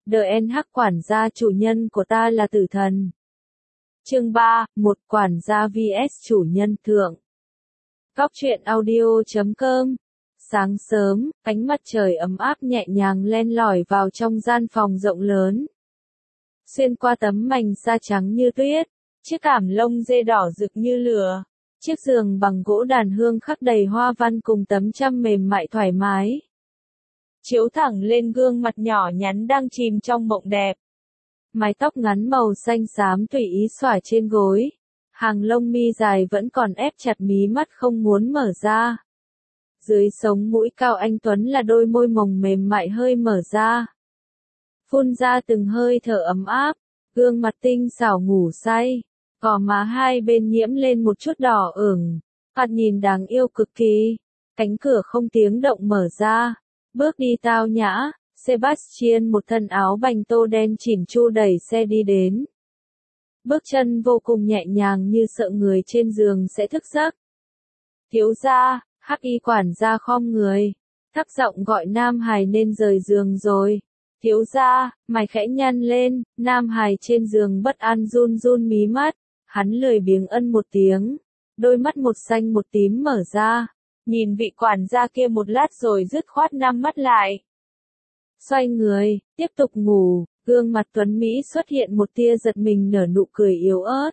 DNH quản gia chủ nhân của ta là tử thần. Chương 3, một quản gia vs chủ nhân thượng. Góc truyện audio.com. Sáng sớm, ánh mặt trời ấm áp nhẹ nhàng len lỏi vào trong gian phòng rộng lớn. Xuyên qua tấm mành da trắng như tuyết, chiếc ảm lông dê đỏ rực như lửa, chiếc giường bằng gỗ đàn hương khắc đầy hoa văn cùng tấm chăn mềm mại thoải mái, chiếu thẳng lên gương mặt nhỏ nhắn đang chìm trong mộng đẹp. Mái tóc ngắn màu xanh xám tùy ý xõa trên gối, hàng lông mi dài vẫn còn ép chặt mí mắt không muốn mở ra. Dưới sống mũi cao anh tuấn là đôi môi mồng mềm mại hơi mở ra, phun ra từng hơi thở ấm áp, gương mặt tinh xảo ngủ say, gò má hai bên nhiễm lên một chút đỏ ửng, thoạt nhìn đáng yêu cực kỳ. Cánh cửa không tiếng động mở ra, bước đi tao nhã, Sebastian một thân áo bành tô đen chỉn chu đẩy xe đi đến. Bước chân vô cùng nhẹ nhàng như sợ người trên giường sẽ thức giấc. Thiếu gia, hắc y quản gia khom người, thấp giọng gọi Nam Hải nên rời giường rồi. Thiếu gia, mày khẽ nhăn lên, Nam Hải trên giường bất an run run mí mắt, hắn lười biếng ân một tiếng, đôi mắt một xanh một tím mở ra, nhìn vị quản gia kia một lát rồi dứt khoát nhắm mắt lại. Xoay người, tiếp tục ngủ, gương mặt tuấn Mỹ xuất hiện một tia giật mình nở nụ cười yếu ớt.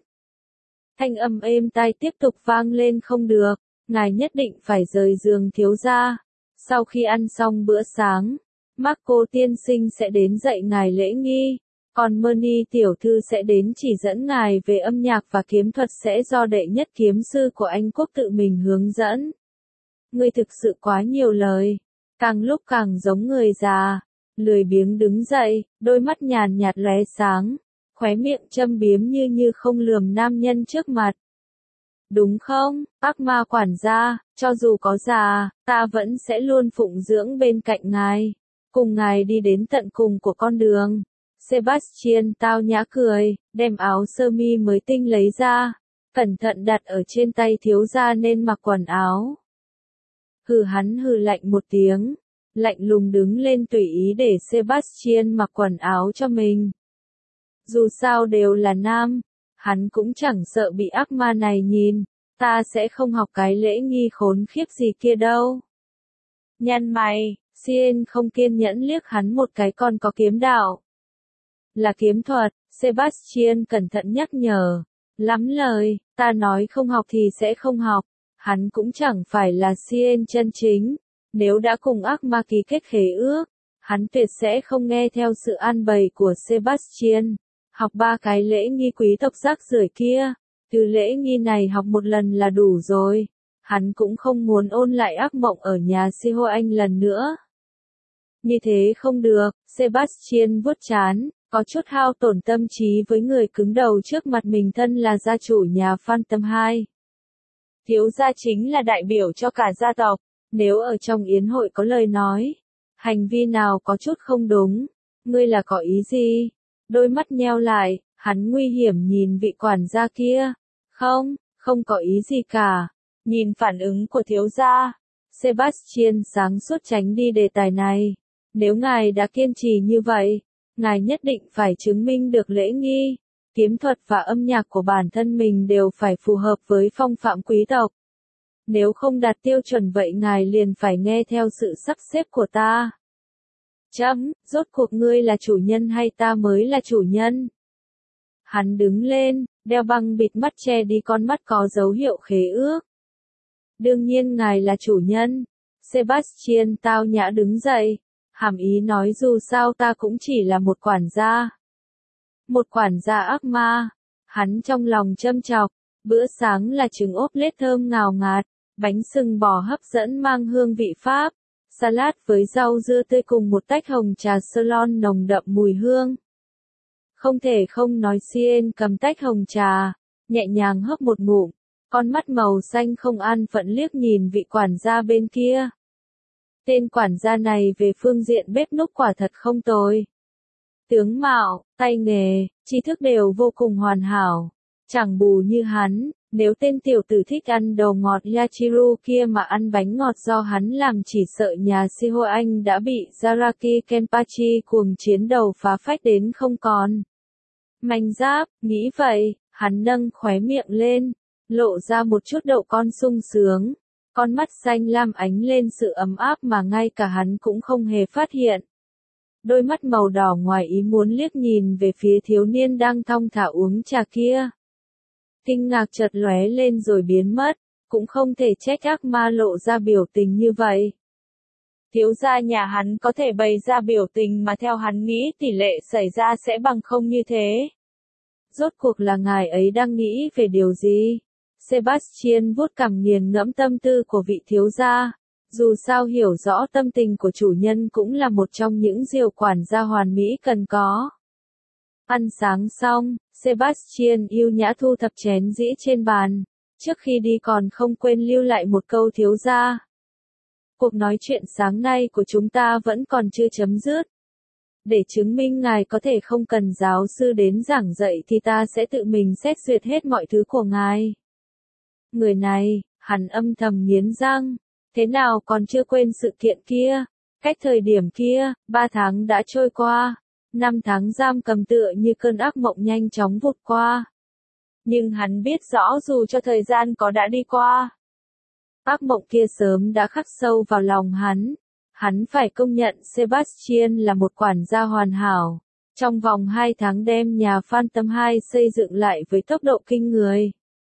Thanh âm êm tai tiếp tục vang lên không được, ngài nhất định phải rời giường thiếu gia. Sau khi ăn xong bữa sáng, Marco tiên sinh sẽ đến dạy ngài lễ nghi, còn Moni tiểu thư sẽ đến chỉ dẫn ngài về âm nhạc và kiếm thuật sẽ do đệ nhất kiếm sư của Anh Quốc tự mình hướng dẫn. Ngươi thực sự quá nhiều lời, càng lúc càng giống người già. Lười biếng đứng dậy, đôi mắt nhàn nhạt lóe sáng, khóe miệng châm biếm như không lườm nam nhân trước mặt. Đúng không, ác ma quản gia, cho dù có già, ta vẫn sẽ luôn phụng dưỡng bên cạnh ngài, cùng ngài đi đến tận cùng của con đường. Sebastian tao nhã cười, đem áo sơ mi mới tinh lấy ra, cẩn thận đặt ở trên tay thiếu gia nên mặc quần áo. Hắn hừ lạnh một tiếng, lạnh lùng đứng lên tùy ý để Sebastian mặc quần áo cho mình. Dù sao đều là nam, hắn cũng chẳng sợ bị ác ma này nhìn, ta sẽ không học cái lễ nghi khốn khiếp gì kia đâu. Nhăn mày, Sien không kiên nhẫn liếc hắn một cái, còn có kiếm đạo. Là kiếm thuật, Sebastian cẩn thận nhắc nhở. Lắm lời, ta nói không học thì sẽ không học. Hắn cũng chẳng phải là Sien chân chính. Nếu đã cùng ác ma ký kết khế ước, hắn tuyệt sẽ không nghe theo sự an bày của Sebastian. Học 3 cái lễ nghi quý tộc rác rưởi kia, từ lễ nghi này học một lần là đủ rồi. Hắn cũng không muốn ôn lại ác mộng ở nhà Siho Anh lần nữa. Như thế không được, Sebastian vuốt trán, có chút hao tổn tâm trí với người cứng đầu trước mặt mình, thân là gia chủ nhà Phantom 2. Thiếu gia chính là đại biểu cho cả gia tộc. Nếu ở trong yến hội có lời nói, hành vi nào có chút không đúng, ngươi là có ý gì? Đôi mắt nheo lại, hắn nguy hiểm nhìn vị quản gia kia. Không có ý gì cả. Nhìn phản ứng của thiếu gia, Sebastian sáng suốt tránh đi đề tài này. Nếu ngài đã kiên trì như vậy, ngài nhất định phải chứng minh được lễ nghi, kiếm thuật và âm nhạc của bản thân mình đều phải phù hợp với phong phạm quý tộc. Nếu không đạt tiêu chuẩn vậy ngài liền phải nghe theo sự sắp xếp của ta. Rốt cuộc ngươi là chủ nhân hay ta mới là chủ nhân? Hắn đứng lên, đeo băng bịt mắt che đi con mắt có dấu hiệu khế ước. Đương nhiên ngài là chủ nhân. Sebastian tao nhã đứng dậy, hàm ý nói dù sao ta cũng chỉ là một quản gia. Một quản gia ác ma. Hắn trong lòng châm chọc, bữa sáng là trứng ốp lết thơm ngào ngạt, bánh sừng bò hấp dẫn mang hương vị Pháp, salad với rau dưa tươi cùng một tách hồng trà Ceylon nồng đậm mùi hương. Không thể không nói, Sien cầm tách hồng trà, nhẹ nhàng hớp một ngụm, con mắt màu xanh không an phận liếc nhìn vị quản gia bên kia. Tên quản gia này về phương diện bếp núc quả thật không tồi. Tướng mạo, tay nghề, tri thức đều vô cùng hoàn hảo. Chẳng bù như hắn, Nếu tên tiểu tử thích ăn đồ ngọt Yachiru kia mà ăn bánh ngọt do hắn làm chỉ sợ nhà Shiho Anh đã bị Zaraki Kenpachi cuồng chiến đầu phá phách đến không còn. Manh giáp, nghĩ vậy, hắn nâng khóe miệng lên, lộ ra một chút đậu con sung sướng. Con mắt xanh lam ánh lên sự ấm áp mà ngay cả hắn cũng không hề phát hiện. Đôi mắt màu đỏ ngoài ý muốn liếc nhìn về phía thiếu niên đang thong thả uống trà kia. Kinh ngạc chợt lóe lên rồi biến mất, cũng không thể trách ác ma lộ ra biểu tình như vậy. Thiếu gia nhà hắn có thể bày ra biểu tình mà theo hắn nghĩ tỷ lệ xảy ra sẽ bằng không như thế. Rốt cuộc là ngài ấy đang nghĩ về điều gì? Sebastian vuốt cằm nghiền ngẫm tâm tư của vị thiếu gia. Dù sao hiểu rõ tâm tình của chủ nhân cũng là một trong những điều quản gia hoàn mỹ cần có. Ăn sáng xong, Sebastian yêu nhã thu thập chén dĩa trên bàn. Trước khi đi còn không quên lưu lại một câu thiếu gia. Cuộc nói chuyện sáng nay của chúng ta vẫn còn chưa chấm dứt. Để chứng minh ngài có thể không cần giáo sư đến giảng dạy thì ta sẽ tự mình xét duyệt hết mọi thứ của ngài. Người này, hắn âm thầm nghiến răng. Thế nào còn chưa quên sự kiện kia? Cách thời điểm kia, 3 tháng đã trôi qua. 5 tháng giam cầm tựa như cơn ác mộng nhanh chóng vụt qua. Nhưng hắn biết rõ dù cho thời gian có đã đi qua, ác mộng kia sớm đã khắc sâu vào lòng hắn. Hắn phải công nhận Sebastian là một quản gia hoàn hảo. Trong vòng 2 tháng đem nhà Phantom 2 xây dựng lại với tốc độ kinh người.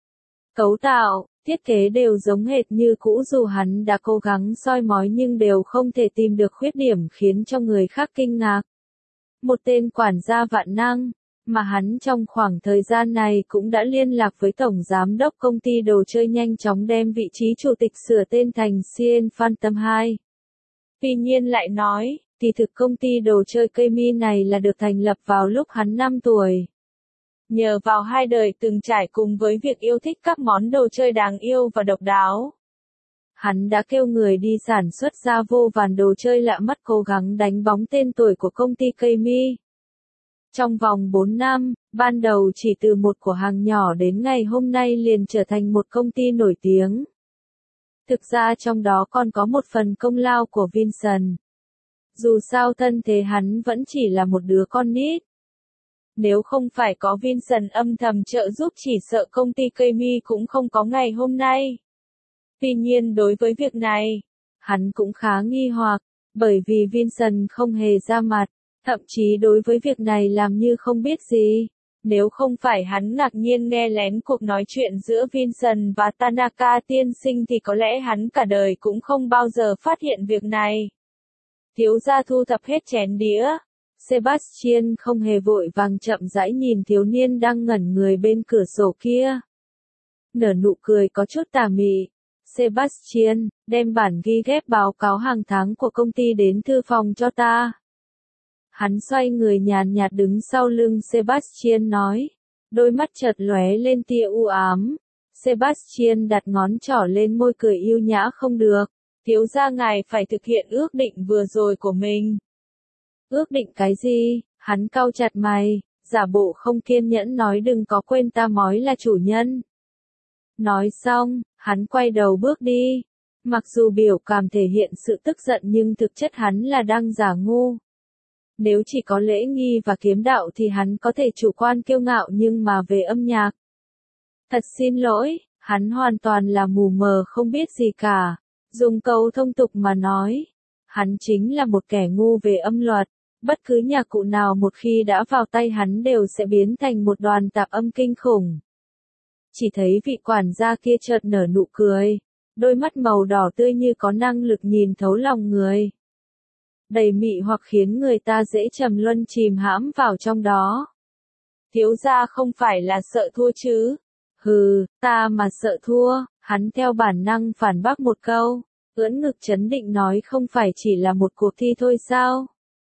Cấu tạo, thiết kế đều giống hệt như cũ dù hắn đã cố gắng soi mói nhưng đều không thể tìm được khuyết điểm khiến cho người khác kinh ngạc. Một tên quản gia vạn năng, mà hắn trong khoảng thời gian này cũng đã liên lạc với tổng giám đốc công ty đồ chơi nhanh chóng đem vị trí chủ tịch sửa tên thành Cien Phantom 2. Tuy nhiên lại nói, kỳ thực công ty đồ chơi Kami này là được thành lập vào lúc hắn 5 tuổi. Nhờ vào 2 đời từng trải cùng với việc yêu thích các món đồ chơi đáng yêu và độc đáo, hắn đã kêu người đi sản xuất ra vô vàn đồ chơi lạ mắt cố gắng đánh bóng tên tuổi của công ty Kami. Trong vòng 4 năm, ban đầu chỉ từ một cửa hàng nhỏ đến ngày hôm nay liền trở thành một công ty nổi tiếng. Thực ra trong đó còn có một phần công lao của Vincent. Dù sao thân thế hắn vẫn chỉ là một đứa con nít. Nếu không phải có Vincent âm thầm trợ giúp chỉ sợ công ty Kami cũng không có ngày hôm nay. Tuy nhiên đối với việc này, hắn cũng khá nghi hoặc, bởi vì Vincent không hề ra mặt, thậm chí đối với việc này làm như không biết gì. Nếu không phải hắn ngạc nhiên nghe lén cuộc nói chuyện giữa Vincent và Tanaka tiên sinh thì có lẽ hắn cả đời cũng không bao giờ phát hiện việc này. Thiếu gia thu thập hết chén đĩa. Sebastian không hề vội vàng chậm rãi nhìn thiếu niên đang ngẩn người bên cửa sổ kia. Nở nụ cười có chút tà mị. Sebastian, đem bản ghi ghép báo cáo hàng tháng của công ty đến thư phòng cho ta. Hắn xoay người nhàn nhạt đứng sau lưng Sebastian nói. Đôi mắt chợt lóe lên tia u ám. Sebastian đặt ngón trỏ lên môi cười yêu nhã không được. Thiếu gia ngài phải thực hiện ước định vừa rồi của mình. Ước định cái gì? Hắn cau chặt mày, giả bộ không kiên nhẫn nói đừng có quên ta mói là chủ nhân. Nói xong, hắn quay đầu bước đi. Mặc dù biểu cảm thể hiện sự tức giận nhưng thực chất hắn là đang giả ngu. Nếu chỉ có lễ nghi và kiếm đạo thì hắn có thể chủ quan kiêu ngạo nhưng mà về âm nhạc. Thật xin lỗi, hắn hoàn toàn là mù mờ không biết gì cả. Dùng câu thông tục mà nói, hắn chính là một kẻ ngu về âm luật. Bất cứ nhạc cụ nào một khi đã vào tay hắn đều sẽ biến thành một đoàn tạp âm kinh khủng. Chỉ thấy vị quản gia kia chợt nở nụ cười, đôi mắt màu đỏ tươi như có năng lực nhìn thấu lòng người. Đầy mị hoặc khiến người ta dễ trầm luân chìm hãm vào trong đó. Thiếu gia không phải là sợ thua chứ? Hừ, ta mà sợ thua, hắn theo bản năng phản bác một câu, ưỡn ngực trấn định nói không phải chỉ là một cuộc thi thôi sao?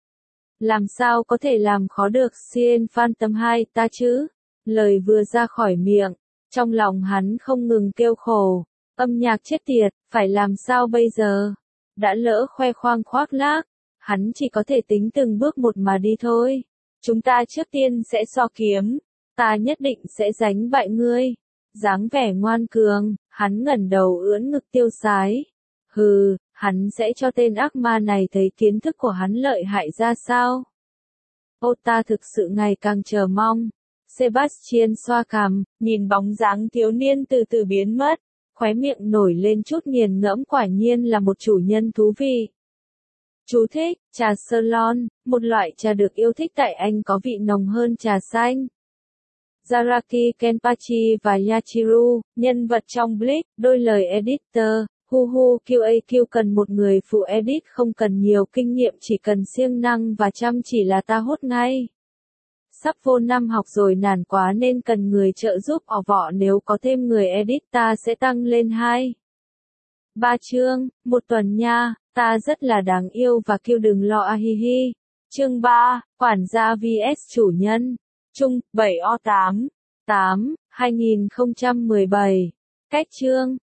Làm sao có thể làm khó được Cien Phantom 2 ta chứ? Lời vừa ra khỏi miệng, trong lòng hắn không ngừng kêu khổ. Âm nhạc chết tiệt, phải làm sao bây giờ? Đã lỡ khoe khoang khoác lác, hắn chỉ có thể tính từng bước một mà đi thôi. Chúng ta trước tiên sẽ so kiếm, ta nhất định sẽ đánh bại ngươi. Dáng vẻ ngoan cường, hắn ngẩng đầu ưỡn ngực tiêu sái. Hừ, hắn sẽ cho tên ác ma này thấy kiến thức của hắn lợi hại ra sao? Ô ta thực sự ngày càng chờ mong. Sebastian xoa cằm, nhìn bóng dáng thiếu niên từ từ biến mất, khóe miệng nổi lên chút nghiền ngẫm, quả nhiên là một chủ nhân thú vị. Chú thích, trà Ceylon, một loại trà được yêu thích tại Anh có vị nồng hơn trà xanh. Zaraki Kenpachi và Yachiru, nhân vật trong Bleach, đôi lời editor, Huhu QAQ cần một người phụ edit không cần nhiều kinh nghiệm, chỉ cần siêng năng và chăm chỉ là ta hốt ngay. Sắp vô năm học rồi nản quá nên cần người trợ giúp ở vọ, nếu có thêm người edit ta sẽ tăng lên 3 chương, một tuần nha, ta rất là đáng yêu và kêu đừng lo ahihi. Chương 3, quản gia vs chủ nhân. Chung, 7O8, 2017. Cách chương.